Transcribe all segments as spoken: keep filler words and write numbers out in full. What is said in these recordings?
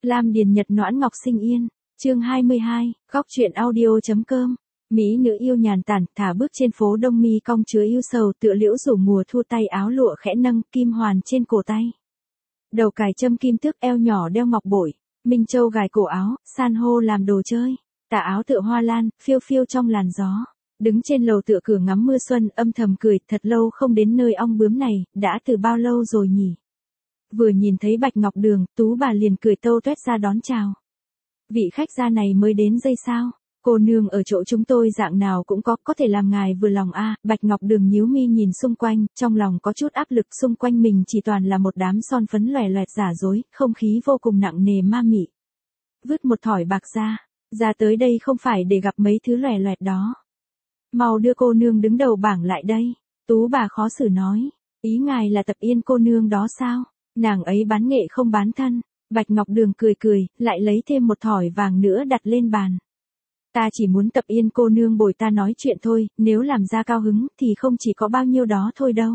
Lam Điền Nhật Noãn Ngọc Sinh Yên, chương hai mươi hai, góc truyện audio.com. Mỹ nữ yêu nhàn tản, thả bước trên phố đông mi cong chứa yêu sầu, tựa liễu rủ mùa thu, tay áo lụa khẽ nâng, kim hoàn trên cổ tay. Đầu cài châm kim tước, eo nhỏ đeo ngọc bội, minh châu gài cổ áo, san hô làm đồ chơi. Tà áo tựa hoa lan, phiêu phiêu trong làn gió. Đứng trên lầu tựa cửa ngắm mưa xuân, âm thầm cười, thật lâu không đến nơi ong bướm này, đã từ bao lâu rồi nhỉ? Vừa nhìn thấy Bạch Ngọc Đường, Tú bà liền cười tâu tuét ra đón chào. Vị khách gia này mới đến giây sao? Cô nương ở chỗ chúng tôi dạng nào cũng có, có thể làm ngài vừa lòng a. À, Bạch Ngọc Đường nhíu mi nhìn xung quanh, trong lòng có chút áp lực, xung quanh mình chỉ toàn là một đám son phấn lòe loẹt giả dối, không khí vô cùng nặng nề ma mị. Vứt một thỏi bạc ra, ra tới đây không phải để gặp mấy thứ lòe loẹt đó. Mau đưa cô nương đứng đầu bảng lại đây. Tú bà khó xử nói, ý ngài là Tập Yên cô nương đó sao? Nàng ấy bán nghệ không bán thân. Bạch Ngọc Đường cười cười, lại lấy thêm một thỏi vàng nữa đặt lên bàn. Ta chỉ muốn Tập Yên cô nương bồi ta nói chuyện thôi, nếu làm ra cao hứng thì không chỉ có bao nhiêu đó thôi đâu.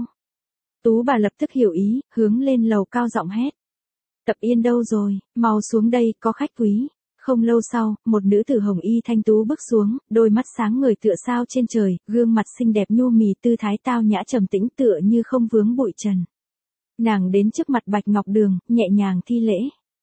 Tú bà lập tức hiểu ý, hướng lên lầu cao giọng hét. Tập Yên đâu rồi, mau xuống đây, có khách quý. Không lâu sau, một nữ tử hồng y thanh tú bước xuống, đôi mắt sáng ngời tựa sao trên trời, gương mặt xinh đẹp nhu mì, tư thái tao nhã trầm tĩnh tựa như không vướng bụi trần. Nàng đến trước mặt Bạch Ngọc Đường, nhẹ nhàng thi lễ.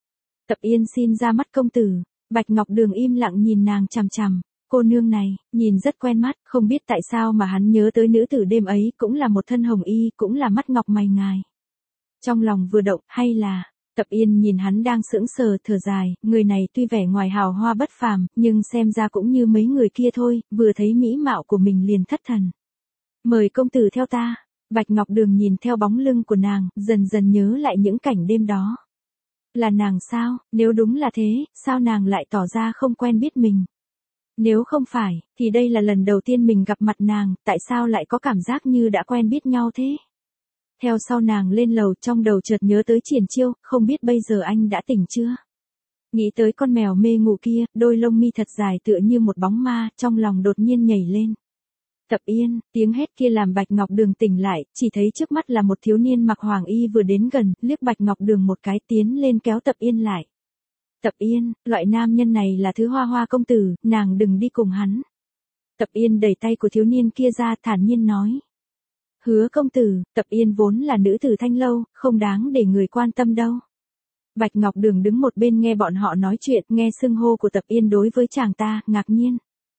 Tập Yên xin ra mắt công tử. Bạch Ngọc Đường im lặng nhìn nàng chằm chằm. Cô nương này, nhìn rất quen mắt, không biết tại sao mà hắn nhớ tới nữ tử đêm ấy, cũng là một thân hồng y, cũng là mắt ngọc mày ngài. Trong lòng vừa động, hay là... Tập Yên nhìn hắn đang sững sờ, thở dài, người này tuy vẻ ngoài hào hoa bất phàm, nhưng xem ra cũng như mấy người kia thôi, vừa thấy mỹ mạo của mình liền thất thần. Mời công tử theo ta. Bạch Ngọc Đường nhìn theo bóng lưng của nàng, dần dần nhớ lại những cảnh đêm đó. Là nàng sao? Nếu đúng là thế, sao nàng lại tỏ ra không quen biết mình? Nếu không phải, thì đây là lần đầu tiên mình gặp mặt nàng, tại sao lại có cảm giác như đã quen biết nhau thế? Theo sau nàng lên lầu, trong đầu chợt nhớ tới Triển Chiêu, không biết bây giờ anh đã tỉnh chưa? Nghĩ tới con mèo mê ngủ kia, đôi lông mi thật dài tựa như một bóng ma, trong lòng đột nhiên nhảy lên. Tập Yên, tiếng hét kia làm Bạch Ngọc Đường tỉnh lại, chỉ thấy trước mắt là một thiếu niên mặc hoàng y vừa đến gần, liếc Bạch Ngọc Đường một cái, tiến lên kéo Tập Yên lại. Tập Yên, loại nam nhân này là thứ Hoa Hoa công tử, nàng đừng đi cùng hắn. Tập Yên đẩy tay của thiếu niên kia ra, thản nhiên nói. Hứa công tử, Tập Yên vốn là nữ tử thanh lâu, không đáng để người quan tâm đâu. Bạch Ngọc Đường đứng một bên nghe bọn họ nói chuyện, nghe xưng hô của Tập Yên đối với chàng ta, ngạc nhiên.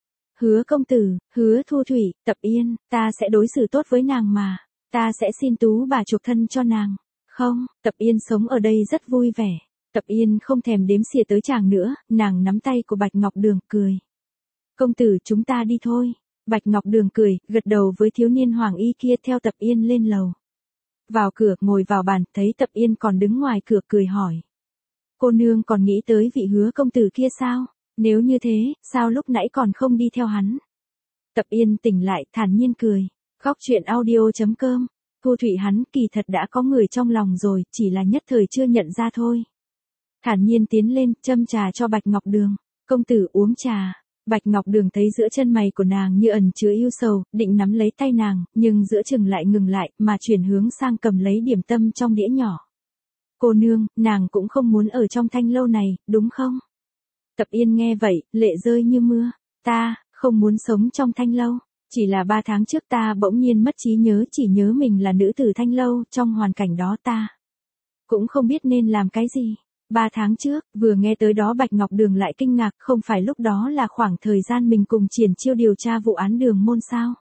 Hứa công tử, hứa thu thủy, Tập Yên, ta sẽ đối xử tốt với nàng mà. Ta sẽ xin Tú bà chuộc thân cho nàng. Không, Tập Yên sống ở đây rất vui vẻ. Tập Yên không thèm đếm xỉa tới chàng nữa, nàng nắm tay của Bạch Ngọc Đường, cười. Công tử, chúng ta đi thôi. Bạch Ngọc Đường cười, gật đầu với thiếu niên hoàng y kia, theo Tập Yên lên lầu. Vào cửa, ngồi vào bàn, thấy Tập Yên còn đứng ngoài cửa, cười hỏi. Cô nương còn nghĩ tới vị hứa công tử kia sao? Nếu như thế, sao lúc nãy còn không đi theo hắn? Tập Yên tỉnh lại, thản nhiên cười. Góc truyện audio.com. Thu Thủy hắn kỳ thật đã có người trong lòng rồi, chỉ là nhất thời chưa nhận ra thôi. Thản nhiên tiến lên, châm trà cho Bạch Ngọc Đường. Công tử uống trà. Bạch Ngọc Đường thấy giữa chân mày của nàng như ẩn chứa yêu sầu, định nắm lấy tay nàng, nhưng giữa chừng lại ngừng lại, mà chuyển hướng sang cầm lấy điểm tâm trong đĩa nhỏ. Cô nương, nàng cũng không muốn ở trong thanh lâu này, đúng không? Tập Yên nghe vậy, lệ rơi như mưa. Ta, không muốn sống trong thanh lâu. Chỉ là ba tháng trước ta bỗng nhiên mất trí nhớ, chỉ nhớ mình là nữ tử thanh lâu, trong hoàn cảnh đó ta cũng không biết nên làm cái gì. Ba tháng trước, vừa nghe tới đó Bạch Ngọc Đường lại kinh ngạc, không phải lúc đó là khoảng thời gian mình cùng Triển Chiêu điều tra vụ án Đường Môn sao?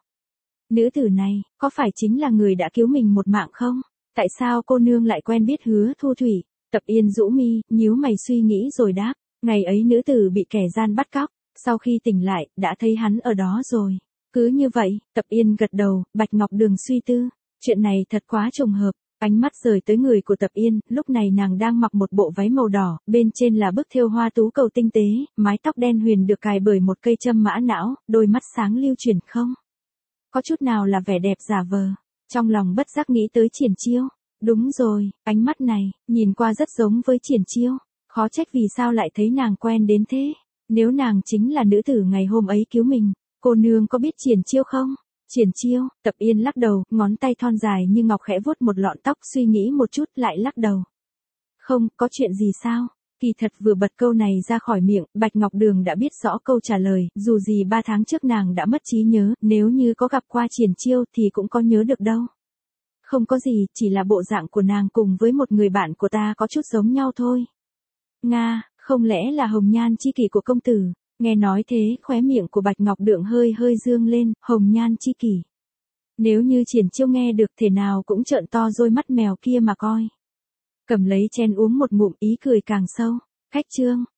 Nữ tử này, có phải chính là người đã cứu mình một mạng không? Tại sao cô nương lại quen biết hứa Thu Thủy? Tập Yên rũ mi, nhíu mày suy nghĩ rồi đáp, ngày ấy nữ tử bị kẻ gian bắt cóc, sau khi tỉnh lại, đã thấy hắn ở đó rồi. Cứ như vậy, Tập Yên gật đầu, Bạch Ngọc Đường suy tư, chuyện này thật quá trùng hợp. Ánh mắt rời tới người của Tập Yên, lúc này nàng đang mặc một bộ váy màu đỏ, bên trên là bức thêu hoa tú cầu tinh tế, mái tóc đen huyền được cài bởi một cây châm mã não, đôi mắt sáng lưu chuyển không có chút nào là vẻ đẹp giả vờ. Trong lòng bất giác nghĩ tới Triển Chiêu. Đúng rồi, ánh mắt này, nhìn qua rất giống với Triển Chiêu. Khó trách vì sao lại thấy nàng quen đến thế. Nếu nàng chính là nữ tử ngày hôm ấy cứu mình, cô nương có biết Triển Chiêu không? Triển Chiêu, Tập Yên lắc đầu, ngón tay thon dài như ngọc khẽ vuốt một lọn tóc, suy nghĩ một chút lại lắc đầu. Không, có chuyện gì sao? Kỳ thật vừa bật câu này ra khỏi miệng, Bạch Ngọc Đường đã biết rõ câu trả lời, dù gì ba tháng trước nàng đã mất trí nhớ, nếu như có gặp qua Triển Chiêu thì cũng có nhớ được đâu. Không có gì, chỉ là bộ dạng của nàng cùng với một người bạn của ta có chút giống nhau thôi. Nga, không lẽ là hồng nhan chi kỷ của công tử? Nghe nói thế, khóe miệng của Bạch Ngọc Đường hơi hơi dương lên, hồng nhan chi kỷ. Nếu như Triển Chiêu nghe được thể nào cũng trợn to đôi mắt mèo kia mà coi. Cầm lấy chén uống một ngụm, ý cười càng sâu. Khách Trương,